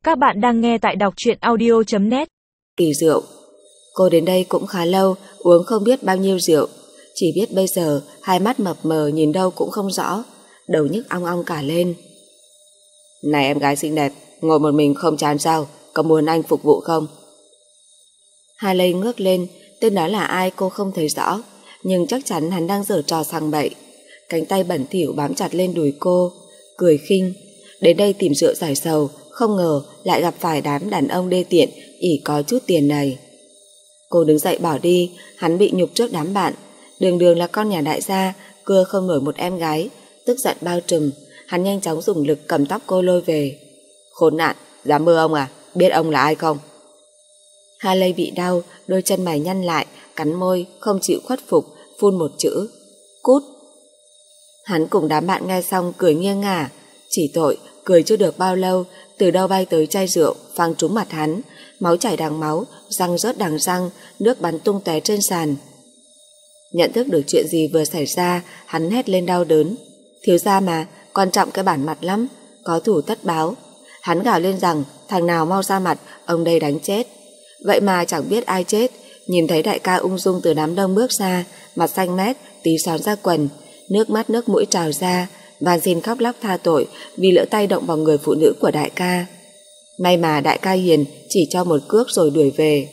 Các bạn đang nghe tại đọc truyện audio.net. Kỳ rượu. Cô đến đây cũng khá lâu, uống không biết bao nhiêu rượu. Chỉ biết bây giờ hai mắt mập mờ nhìn đâu cũng không rõ, đầu nhức ong ong cả lên. Này em gái xinh đẹp, ngồi một mình không chán sao? Có muốn anh phục vụ không? Hà Lê ngước lên, tên đó là ai cô không thấy rõ, nhưng chắc chắn hắn đang giở trò sằng bậy. Cánh tay bẩn thỉu bám chặt lên đùi cô, cười khinh. Đến đây tìm rượu giải sầu, không ngờ lại gặp phải đám đàn ông đê tiện ỷ có chút tiền này. Cô đứng dậy bỏ đi, hắn bị nhục trước đám bạn. Đường đường là con nhà đại gia, cưa không nổi một em gái, tức giận bao trùm. Hắn nhanh chóng dùng lực cầm tóc cô lôi về. Khốn nạn, dám mơ ông à? Biết ông là ai không? Hà Lê bị đau, đôi chân mày nhăn lại, cắn môi, không chịu khuất phục, phun một chữ: cút. Hắn cùng đám bạn nghe xong cười nghiêng ngả. Chỉ tội, cười chưa được bao lâu, từ đâu bay tới chai rượu phang trúng mặt hắn, máu chảy đằng máu, răng rớt đằng răng, nước bắn tung tóe trên sàn. Nhận thức được chuyện gì vừa xảy ra, hắn hét lên đau đớn. Thiếu gia mà, quan trọng cái bản mặt lắm, có thủ tất báo. Hắn gào lên rằng thằng nào mau ra mặt, ông đây đánh chết. Vậy mà chẳng biết ai chết, nhìn thấy đại ca ung dung từ đám đông bước ra, mặt xanh mét, tí xón ra quần, nước mắt nước mũi trào ra, van xin khóc lóc tha tội vì lỡ tay động vào người phụ nữ của đại ca. May mà đại ca hiền, chỉ cho một cước rồi đuổi về.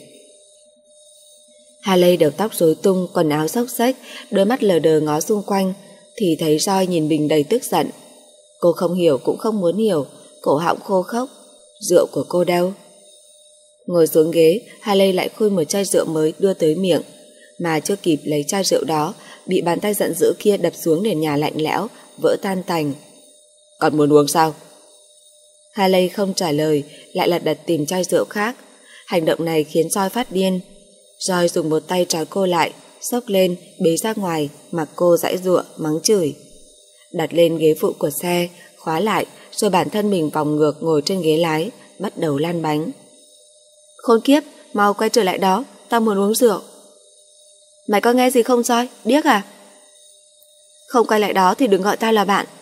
Hà Lê đầu tóc rối tung, quần áo xốc xếch, đôi mắt lờ đờ ngó xung quanh, thì thấy Roi nhìn mình đầy tức giận. Cô không hiểu cũng không muốn hiểu, cổ họng khô khốc. Rượu của cô đâu? Ngồi xuống ghế, Hà Lê lại khui một chai rượu mới đưa tới miệng, mà chưa kịp lấy chai rượu đó, bị bàn tay giận dữ kia đập xuống nền nhà lạnh lẽo, vỡ tan tành. Còn muốn uống sao? Hà Lê không trả lời, lại lật đật tìm chai rượu khác. Hành động này khiến Roi phát điên. Roi dùng một tay trói cô lại, xốc lên, bế ra ngoài, mặc cô giãy giụa, mắng chửi. Đặt lên ghế phụ của xe, khóa lại, rồi bản thân mình vòng ngược ngồi trên ghế lái, bắt đầu lăn bánh. Khốn kiếp, mau quay trở lại đó, tao muốn uống rượu. Mày có nghe gì không Roi, điếc à? Không quay lại đó thì đừng gọi tao là bạn.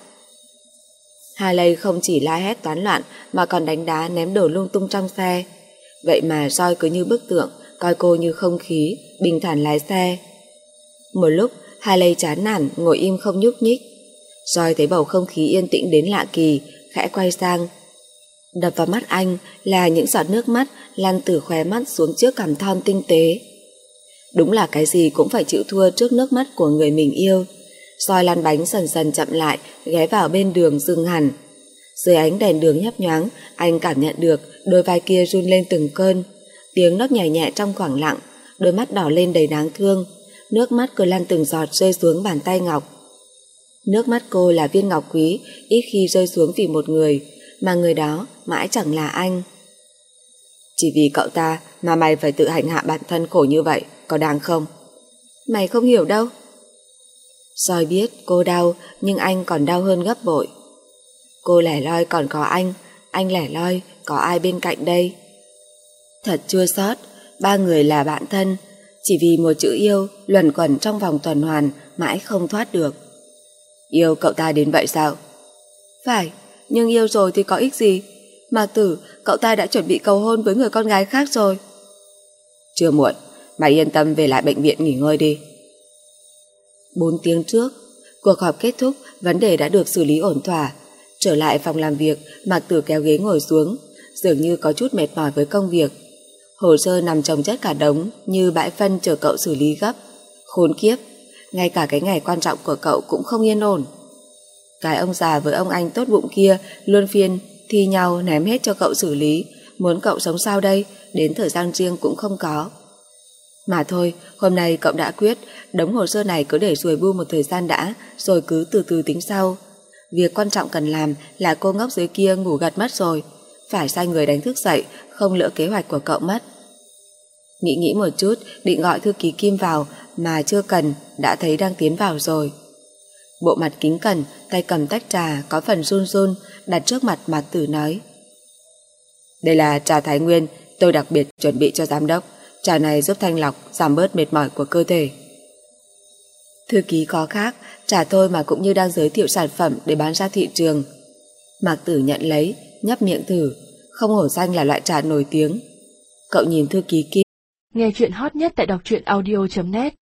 Hà Lê không chỉ la hét toán loạn mà còn đánh đá ném đồ lung tung trong xe. Vậy mà Roi cứ như bức tượng, coi cô như không khí, bình thản lái xe. Một lúc, Hà Lê chán nản, ngồi im không nhúc nhích. Roi thấy bầu không khí yên tĩnh đến lạ kỳ, khẽ quay sang. Đập vào mắt anh là những giọt nước mắt lăn từ khóe mắt xuống trước cằm thon tinh tế. Đúng là cái gì cũng phải chịu thua trước nước mắt của người mình yêu. Roi lăn bánh dần dần chậm lại, ghé vào bên đường dừng hẳn. Dưới ánh đèn đường nhấp nhoáng, anh cảm nhận được đôi vai kia run lên từng cơn. Tiếng nấc nhảy nhẹ trong khoảng lặng, đôi mắt đỏ lên đầy đáng thương, nước mắt cứ lăn từng giọt rơi xuống bàn tay ngọc. Nước mắt cô là viên ngọc quý, ít khi rơi xuống vì một người, mà người đó mãi chẳng là anh. Chỉ vì cậu ta mà mày phải tự hành hạ bản thân khổ như vậy, có đáng không? Mày không hiểu đâu. Roi biết cô đau, nhưng anh còn đau hơn gấp bội. Cô lẻ loi còn có anh lẻ loi có ai bên cạnh đây? Thật chua xót, ba người là bạn thân, chỉ vì một chữ yêu luẩn quẩn trong vòng tuần hoàn mãi không thoát được. Yêu cậu ta đến vậy sao? Phải, nhưng yêu rồi thì có ích gì? Mạc Tử, cậu ta đã chuẩn bị cầu hôn với người con gái khác rồi. Chưa muộn, mày yên tâm về lại bệnh viện nghỉ ngơi đi. 4 tiếng trước, cuộc họp kết thúc, vấn đề đã được xử lý ổn thỏa. Trở lại phòng làm việc, Mạc Tử kéo ghế ngồi xuống, dường như có chút mệt mỏi với công việc. Hồ sơ nằm chồng chất cả đống như bãi phân chờ cậu xử lý gấp. Khốn kiếp, ngay cả cái ngày quan trọng của cậu cũng không yên ổn. Cái ông già với ông anh tốt bụng kia luôn phiên thi nhau ném hết cho cậu xử lý, muốn cậu sống sao đây, đến thời gian riêng cũng không có. Mà thôi, hôm nay cậu đã quyết, đống hồ sơ này cứ để ruồi bu một thời gian đã, rồi cứ từ từ tính sau. Việc quan trọng cần làm là cô ngốc dưới kia ngủ gật mất rồi, phải sai người đánh thức dậy, không lỡ kế hoạch của cậu mất. Nghĩ một chút, định gọi thư ký Kim vào, mà chưa cần, đã thấy đang tiến vào rồi. Bộ mặt kính cẩn, tay cầm tách trà có phần run run, đặt trước mặt Mạc Tử nói. Đây là trà Thái Nguyên, tôi đặc biệt chuẩn bị cho giám đốc. Trà này giúp thanh lọc, giảm bớt mệt mỏi của cơ thể. Thư ký có khác, trà tôi mà cũng như đang giới thiệu sản phẩm để bán ra thị trường. Mạc Tử nhận lấy, nhấp miệng thử, không hổ danh là loại trà nổi tiếng. Cậu nhìn thư ký Kim. Nghe chuyện hot nhất tại đọc truyện audio.net